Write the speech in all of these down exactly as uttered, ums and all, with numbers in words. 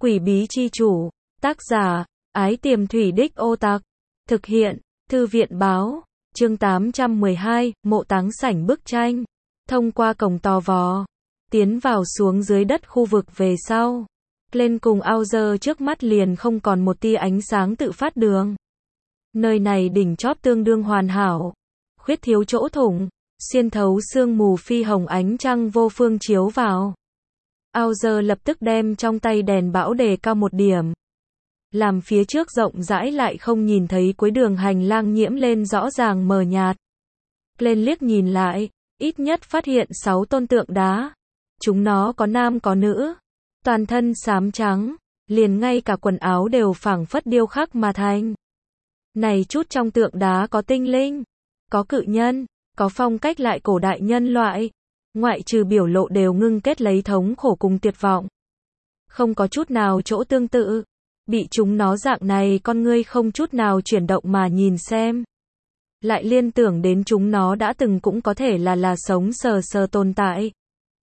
Quỷ bí chi chủ, tác giả, Ái Tiềm Thủy Đích Ô Tặc, thực hiện, Thư viện báo, chương tám trăm mười hai, mộ táng sảnh bức tranh, thông qua cổng tò vò, tiến vào xuống dưới đất khu vực về sau, lên cùng ao dơ trước mắt liền không còn một tia ánh sáng tự phát đường. Nơi này đỉnh chóp tương đương hoàn hảo, khuyết thiếu chỗ thủng, xuyên thấu sương mù phi hồng ánh trăng vô phương chiếu vào. Ao dơ lập tức đem trong tay đèn bão đề cao một điểm, làm phía trước rộng rãi lại không nhìn thấy cuối đường hành lang nhiễm lên rõ ràng mờ nhạt. Lên liếc nhìn lại, ít nhất phát hiện sáu tôn tượng đá. Chúng nó có nam có nữ, toàn thân xám trắng, liền ngay cả quần áo đều phảng phất điêu khắc mà thành. Này chút trong tượng đá có tinh linh, có cự nhân, có phong cách lại cổ đại nhân loại, ngoại trừ biểu lộ đều ngưng kết lấy thống khổ cùng tuyệt vọng. Không có chút nào chỗ tương tự, bị chúng nó dạng này con ngươi không chút nào chuyển động mà nhìn xem. Lại liên tưởng đến chúng nó đã từng cũng có thể là là sống sờ sờ tồn tại.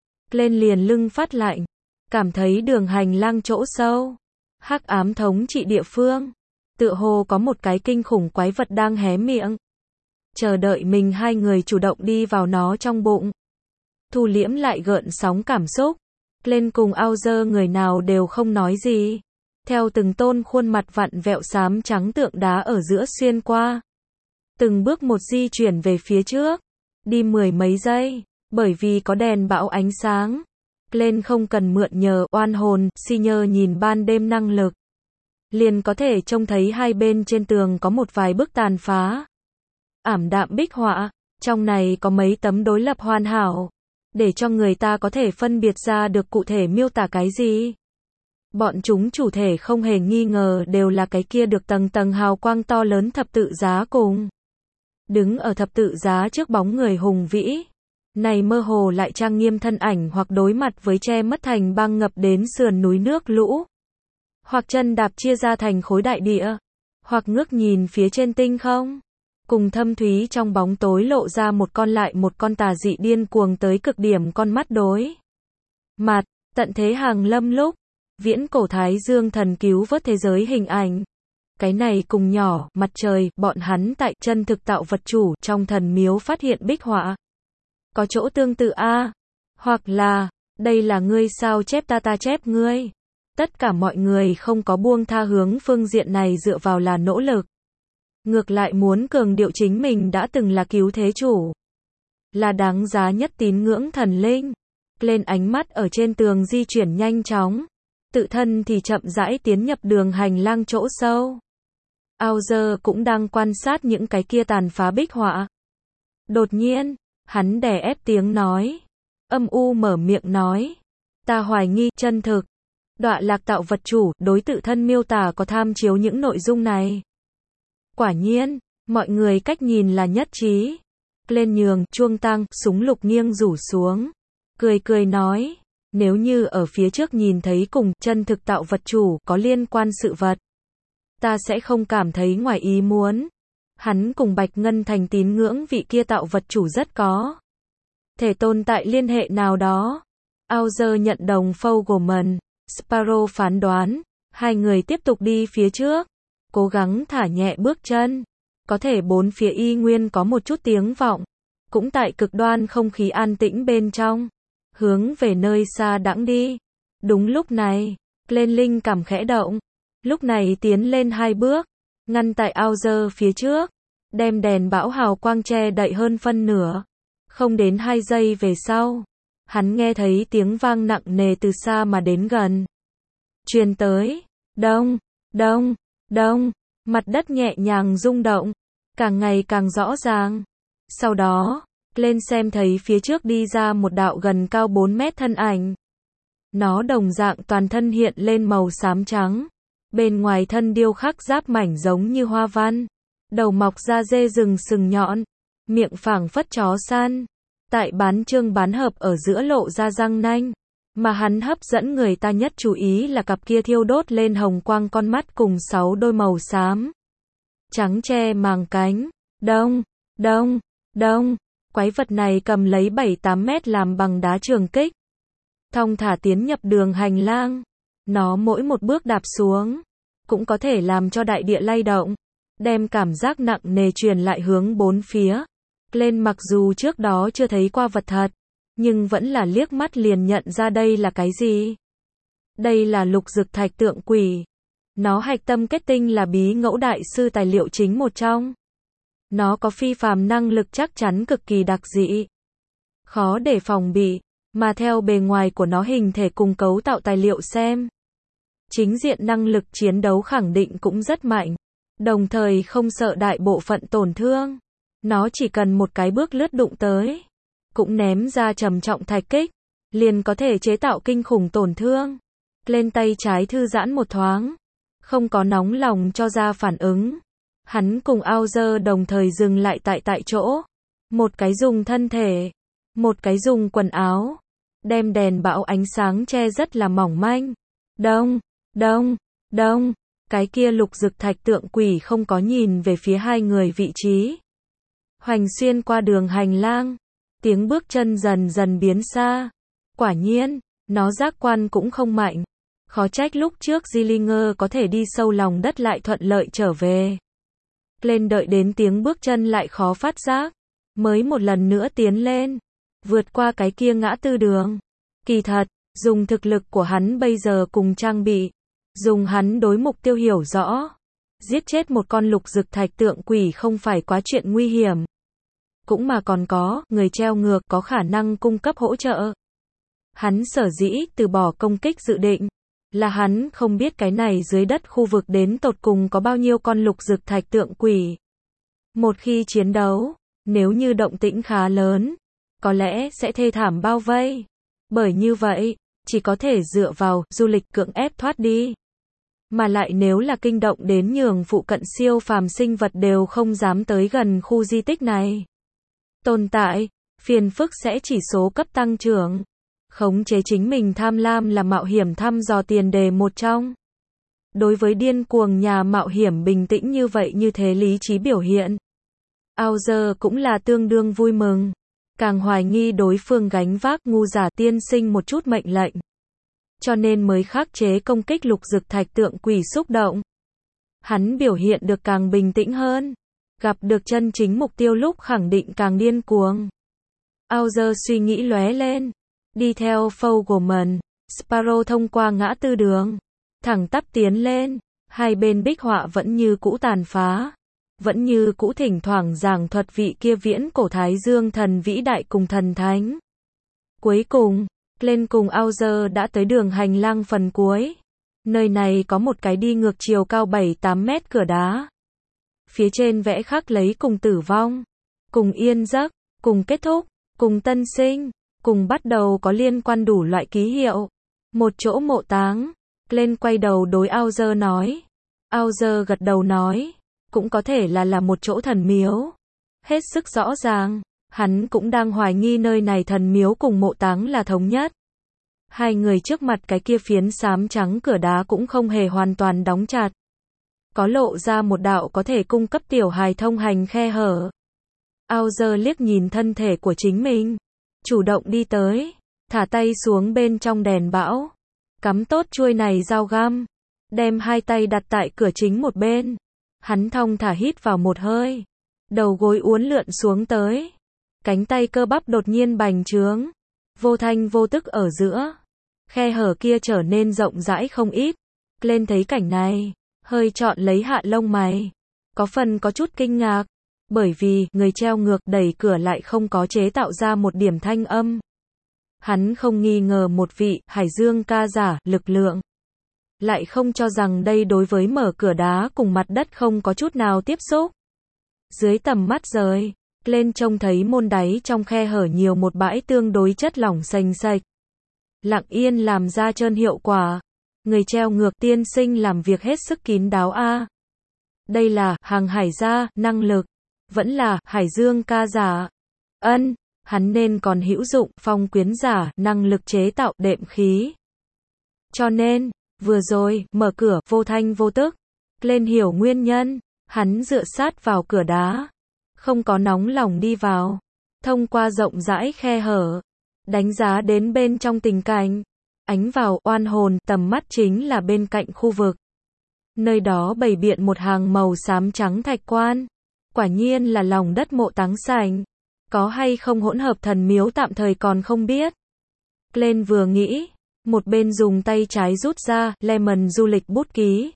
Lên liền lưng phát lạnh, cảm thấy đường hành lang chỗ sâu, hắc ám thống trị địa phương, tựa hồ có một cái kinh khủng quái vật đang hé miệng, chờ đợi mình hai người chủ động đi vào nó trong bụng. Thu liễm lại gợn sóng cảm xúc, lên cùng ao dơ người nào đều không nói gì, theo từng tôn khuôn mặt vặn vẹo xám trắng tượng đá ở giữa xuyên qua, từng bước một di chuyển về phía trước, đi mười mấy giây, bởi vì có đèn bão ánh sáng, lên không cần mượn nhờ oan hồn si nhơ nhìn ban đêm năng lực, liền có thể trông thấy hai bên trên tường có một vài bức tàn phá, ảm đạm bích họa, trong này có mấy tấm đối lập hoàn hảo, để cho người ta có thể phân biệt ra được cụ thể miêu tả cái gì. Bọn chúng chủ thể không hề nghi ngờ đều là cái kia được tầng tầng hào quang to lớn thập tự giá cùng. Đứng ở thập tự giá trước bóng người hùng vĩ, này mơ hồ lại trang nghiêm thân ảnh hoặc đối mặt với che mất thành băng ngập đến sườn núi nước lũ, hoặc chân đạp chia ra thành khối đại địa, hoặc ngước nhìn phía trên tinh không, cùng thâm thúy trong bóng tối lộ ra một con lại một con tà dị điên cuồng tới cực điểm con mắt đối mặt, tận thế hàng lâm lúc, viễn cổ Thái Dương thần cứu vớt thế giới hình ảnh. Cái này cùng nhỏ, mặt trời, bọn hắn tại chân thực tạo vật chủ trong thần miếu phát hiện bích họa. Có chỗ tương tự a, hoặc là, đây là ngươi sao chép ta ta chép ngươi. Tất cả mọi người không có buông tha hướng phương diện này dựa vào là nỗ lực. Ngược lại muốn cường điệu chính mình đã từng là cứu thế chủ, là đáng giá nhất tín ngưỡng thần linh. Lên ánh mắt ở trên tường di chuyển nhanh chóng, tự thân thì chậm rãi tiến nhập đường hành lang chỗ sâu. Ao dơ cũng đang quan sát những cái kia tàn phá bích họa. Đột nhiên, hắn đè ép tiếng nói, âm u mở miệng nói, ta hoài nghi chân thực, đọa lạc tạo vật chủ đối tự thân miêu tả có tham chiếu những nội dung này. Quả nhiên, mọi người cách nhìn là nhất trí. Lên nhường, chuông tăng, súng lục nghiêng rủ xuống, cười cười nói, nếu như ở phía trước nhìn thấy cùng chân thực tạo vật chủ có liên quan sự vật, ta sẽ không cảm thấy ngoài ý muốn. Hắn cùng Bạch Ngân Thành tín ngưỡng vị kia tạo vật chủ rất có thể tồn tại liên hệ nào đó. Ao dơ nhận đồng Fogelman, Sparrow phán đoán, hai người tiếp tục đi phía trước, cố gắng thả nhẹ bước chân, có thể bốn phía y nguyên có một chút tiếng vọng, cũng tại cực đoan không khí an tĩnh bên trong, hướng về nơi xa đãng đi. Đúng lúc này, lên linh cảm khẽ động, lúc này tiến lên hai bước, ngăn tại ao dơ phía trước, đem đèn bão hào quang che đậy hơn phân nửa. Không đến hai giây về sau, hắn nghe thấy tiếng vang nặng nề từ xa mà đến gần, truyền tới, đông, đông, đông, mặt đất nhẹ nhàng rung động, càng ngày càng rõ ràng. Sau đó, lên xem thấy phía trước đi ra một đạo gần cao bốn mét thân ảnh. Nó đồng dạng toàn thân hiện lên màu xám trắng, bên ngoài thân điêu khắc giáp mảnh giống như hoa văn, đầu mọc ra dê rừng sừng nhọn, miệng phảng phất chó săn, tại bán trương bán hợp ở giữa lộ ra răng nanh, mà hắn hấp dẫn người ta nhất chú ý là cặp kia thiêu đốt lên hồng quang con mắt cùng sáu đôi màu xám trắng che màng cánh. Đông, đông, đông, quái vật này cầm lấy bảy tám mét làm bằng đá trường kích, thong thả tiến nhập đường hành lang. Nó mỗi một bước đạp xuống, cũng có thể làm cho đại địa lay động, đem cảm giác nặng nề truyền lại hướng bốn phía. Lên mặc dù trước đó chưa thấy qua vật thật, nhưng vẫn là liếc mắt liền nhận ra đây là cái gì. Đây là lục dực thạch tượng quỷ. Nó hạch tâm kết tinh là bí ngẫu đại sư tài liệu chính một trong. Nó có phi phàm năng lực chắc chắn cực kỳ đặc dị, khó để phòng bị, mà theo bề ngoài của nó hình thể cùng cấu tạo tài liệu xem, chính diện năng lực chiến đấu khẳng định cũng rất mạnh, đồng thời không sợ đại bộ phận tổn thương. Nó chỉ cần một cái bước lướt đụng tới, cũng ném ra trầm trọng thạch kích, liền có thể chế tạo kinh khủng tổn thương. Lên tay trái thư giãn một thoáng, không có nóng lòng cho ra phản ứng. Hắn cùng Aozer đồng thời dừng lại tại tại chỗ. Một cái dùng thân thể, một cái dùng quần áo, đem đèn bão ánh sáng che rất là mỏng manh. Đông, đông, đông, cái kia lục dực thạch tượng quỷ không có nhìn về phía hai người vị trí. Hoành xuyên qua đường hành lang, tiếng bước chân dần dần biến xa. Quả nhiên, nó giác quan cũng không mạnh. Khó trách lúc trước Dillinger có thể đi sâu lòng đất lại thuận lợi trở về. Lên đợi đến tiếng bước chân lại khó phát giác, mới một lần nữa tiến lên, vượt qua cái kia ngã tư đường. Kỳ thật, dùng thực lực của hắn bây giờ cùng trang bị, dùng hắn đối mục tiêu hiểu rõ, giết chết một con lục dực thạch tượng quỷ không phải quá chuyện nguy hiểm. Cũng mà còn có, người treo ngược có khả năng cung cấp hỗ trợ. Hắn sở dĩ từ bỏ công kích dự định, là hắn không biết cái này dưới đất khu vực đến tột cùng có bao nhiêu con lục dực thạch tượng quỷ. Một khi chiến đấu, nếu như động tĩnh khá lớn, có lẽ sẽ thê thảm bao vây. Bởi như vậy, chỉ có thể dựa vào du lịch cưỡng ép thoát đi. Mà lại nếu là kinh động đến nhường phụ cận siêu phàm sinh vật đều không dám tới gần khu di tích này. Tồn tại, phiền phức sẽ chỉ số cấp tăng trưởng. Khống chế chính mình tham lam là mạo hiểm thăm dò tiền đề một trong. Đối với điên cuồng nhà mạo hiểm bình tĩnh như vậy như thế lý trí biểu hiện, Aozer cũng là tương đương vui mừng. Càng hoài nghi đối phương gánh vác ngu giả tiên sinh một chút mệnh lệnh. Cho nên mới khắc chế công kích lục dực thạch tượng quỷ xúc động. Hắn biểu hiện được càng bình tĩnh hơn. Gặp được chân chính mục tiêu lúc khẳng định càng điên cuồng. Aozer suy nghĩ lóe lên. Đi theo Fogelman, Sparrow thông qua ngã tư đường, thẳng tắp tiến lên, hai bên bích họa vẫn như cũ tàn phá, vẫn như cũ thỉnh thoảng giảng thuật vị kia viễn cổ Thái Dương thần vĩ đại cùng thần thánh. Cuối cùng, lên cùng Aozer đã tới đường hành lang phần cuối. Nơi này có một cái đi ngược chiều cao bảy tám mét cửa đá. Phía trên vẽ khắc lấy cùng tử vong, cùng yên giấc, cùng kết thúc, cùng tân sinh, cùng bắt đầu có liên quan đủ loại ký hiệu. Một chỗ mộ táng. Lên quay đầu đối Aozer nói. Aozer gật đầu nói. Cũng có thể là là một chỗ thần miếu. Hết sức rõ ràng. Hắn cũng đang hoài nghi nơi này thần miếu cùng mộ táng là thống nhất. Hai người trước mặt cái kia phiến xám trắng cửa đá cũng không hề hoàn toàn đóng chặt. Có lộ ra một đạo có thể cung cấp tiểu hài thông hành khe hở. Aozer liếc nhìn thân thể của chính mình. Chủ động đi tới, thả tay xuống bên trong đèn bão, cắm tốt chuôi này dao găm, đem hai tay đặt tại cửa chính một bên. Hắn thong thả hít vào một hơi, đầu gối uốn lượn xuống tới, cánh tay cơ bắp đột nhiên bành trướng, vô thanh vô tức ở giữa, khe hở kia trở nên rộng rãi không ít. Lên thấy cảnh này, hơi chọn lấy hạ lông mày, có phần có chút kinh ngạc. Bởi vì, người treo ngược đẩy cửa lại không có chế tạo ra một điểm thanh âm. Hắn không nghi ngờ một vị, Hải Dương ca giả, lực lượng. Lại không cho rằng đây đối với mở cửa đá cùng mặt đất không có chút nào tiếp xúc. Dưới tầm mắt rời, lên trông thấy môn đáy trong khe hở nhiều một bãi tương đối chất lỏng sành sạch. Lặng yên làm ra trơn hiệu quả. Người treo ngược tiên sinh làm việc hết sức kín đáo a. Đây là, hàng hải gia, năng lực. Vẫn là, Hải Dương ca giả. Ân, hắn nên còn hữu dụng, phong quyến giả, năng lực chế tạo, đệm khí. Cho nên, vừa rồi, mở cửa, vô thanh vô tức. Lên hiểu nguyên nhân, hắn dựa sát vào cửa đá. Không có nóng lòng đi vào. Thông qua rộng rãi khe hở. Đánh giá đến bên trong tình cảnh. Ánh vào, oan hồn, tầm mắt chính là bên cạnh khu vực. Nơi đó bày biện một hàng màu xám trắng thạch quan. Quả nhiên là lòng đất mộ Táng Sảnh. Có hay không hỗn hợp thần miếu tạm thời còn không biết. Glenn vừa nghĩ, một bên dùng tay trái rút ra, Lemon du lịch bút ký.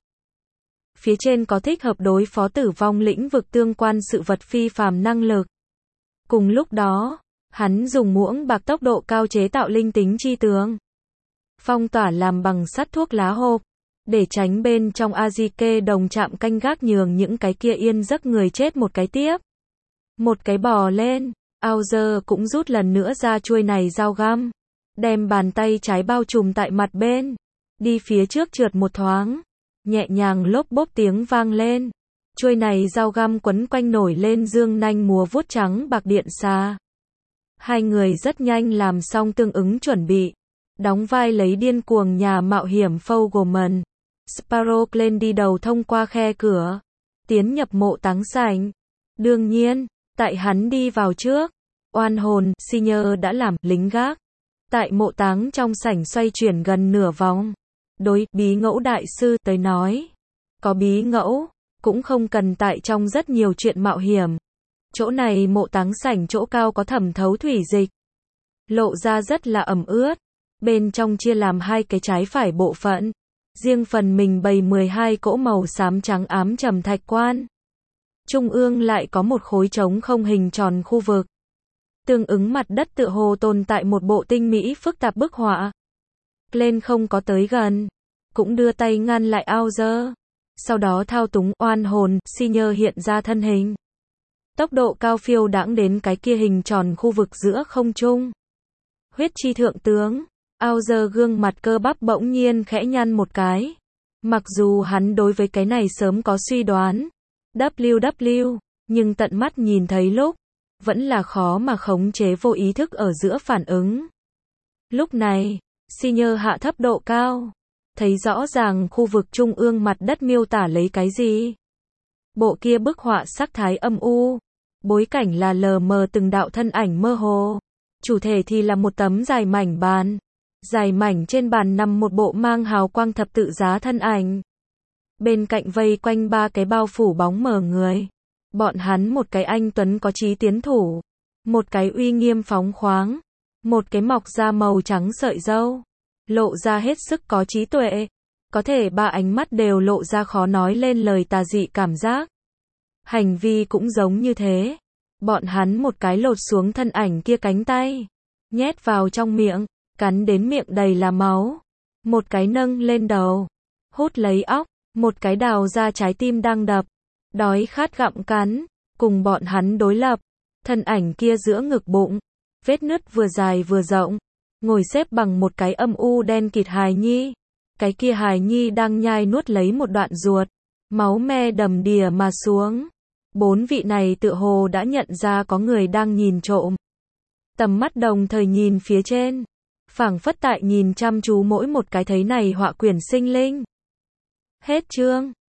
Phía trên có thích hợp đối phó tử vong lĩnh vực tương quan sự vật phi phàm năng lực. Cùng lúc đó, hắn dùng muỗng bạc tốc độ cao chế tạo linh tính chi tường. Phong tỏa làm bằng sắt thuốc lá hộp, để tránh bên trong Azike đồng chạm canh gác nhường những cái kia yên giấc người chết một cái tiếp. Một cái bò lên, Auger cũng rút lần nữa ra chuôi này dao găm. Đem bàn tay trái bao trùm tại mặt bên. Đi phía trước trượt một thoáng. Nhẹ nhàng lốp bốp tiếng vang lên. Chuôi này dao găm quấn quanh nổi lên dương nanh múa vuốt trắng bạc điện xà. Hai người rất nhanh làm xong tương ứng chuẩn bị. Đóng vai lấy điên cuồng nhà mạo hiểm Fogelman. Sparrow lên đi đầu thông qua khe cửa. Tiến nhập mộ Táng Sảnh. Đương nhiên, tại hắn đi vào trước. Oan hồn, Senior đã làm lính gác. Tại mộ táng trong sảnh xoay chuyển gần nửa vòng. Đối bí ngẫu đại sư tới nói. Có bí ngẫu, cũng không cần tại trong rất nhiều chuyện mạo hiểm. Chỗ này mộ táng sảnh chỗ cao có thẩm thấu thủy dịch. Lộ ra rất là ẩm ướt. Bên trong chia làm hai cái trái phải bộ phận. Riêng phần mình bày mười hai cỗ màu xám trắng ám trầm thạch quan. Trung ương lại có một khối trống không hình tròn khu vực. Tương ứng mặt đất tựa hồ tồn tại một bộ tinh mỹ phức tạp bức họa. Glenn không có tới gần, cũng đưa tay ngăn lại Auger. Sau đó thao túng oan hồn, Senior hiện ra thân hình. Tốc độ cao phiêu đãng đến cái kia hình tròn khu vực giữa không trung. Huyết chi thượng tướng, Auger gương mặt cơ bắp bỗng nhiên khẽ nhăn một cái. Mặc dù hắn đối với cái này sớm có suy đoán. vê kép vê, nhưng tận mắt nhìn thấy lúc. Vẫn là khó mà khống chế vô ý thức ở giữa phản ứng. Lúc này, Senior hạ thấp độ cao. Thấy rõ ràng khu vực trung ương mặt đất miêu tả lấy cái gì. Bộ kia bức họa sắc thái âm u. Bối cảnh là lờ mờ từng đạo thân ảnh mơ hồ. Chủ thể thì là một tấm dài mảnh bàn. Dài mảnh trên bàn nằm một bộ mang hào quang thập tự giá thân ảnh. Bên cạnh vây quanh ba cái bao phủ bóng mờ người. Bọn hắn một cái anh tuấn có chí tiến thủ. Một cái uy nghiêm phóng khoáng. Một cái mọc da màu trắng sợi râu. Lộ ra hết sức có trí tuệ. Có thể ba ánh mắt đều lộ ra khó nói lên lời tà dị cảm giác. Hành vi cũng giống như thế. Bọn hắn một cái lột xuống thân ảnh kia cánh tay. Nhét vào trong miệng. Cắn đến miệng đầy là máu. Một cái nâng lên đầu. Hút lấy óc. Một cái đào ra trái tim đang đập. Đói khát gặm cắn. Cùng bọn hắn đối lập. Thân ảnh kia giữa ngực bụng. Vết nứt vừa dài vừa rộng. Ngồi xếp bằng một cái âm u đen kịt hài nhi. Cái kia hài nhi đang nhai nuốt lấy một đoạn ruột. Máu me đầm đìa mà xuống. Bốn vị này tựa hồ đã nhận ra có người đang nhìn trộm. Tầm mắt đồng thời nhìn phía trên. Phảng phất tại nhìn chăm chú mỗi một cái thấy này họa quyển sinh linh. Hết chương.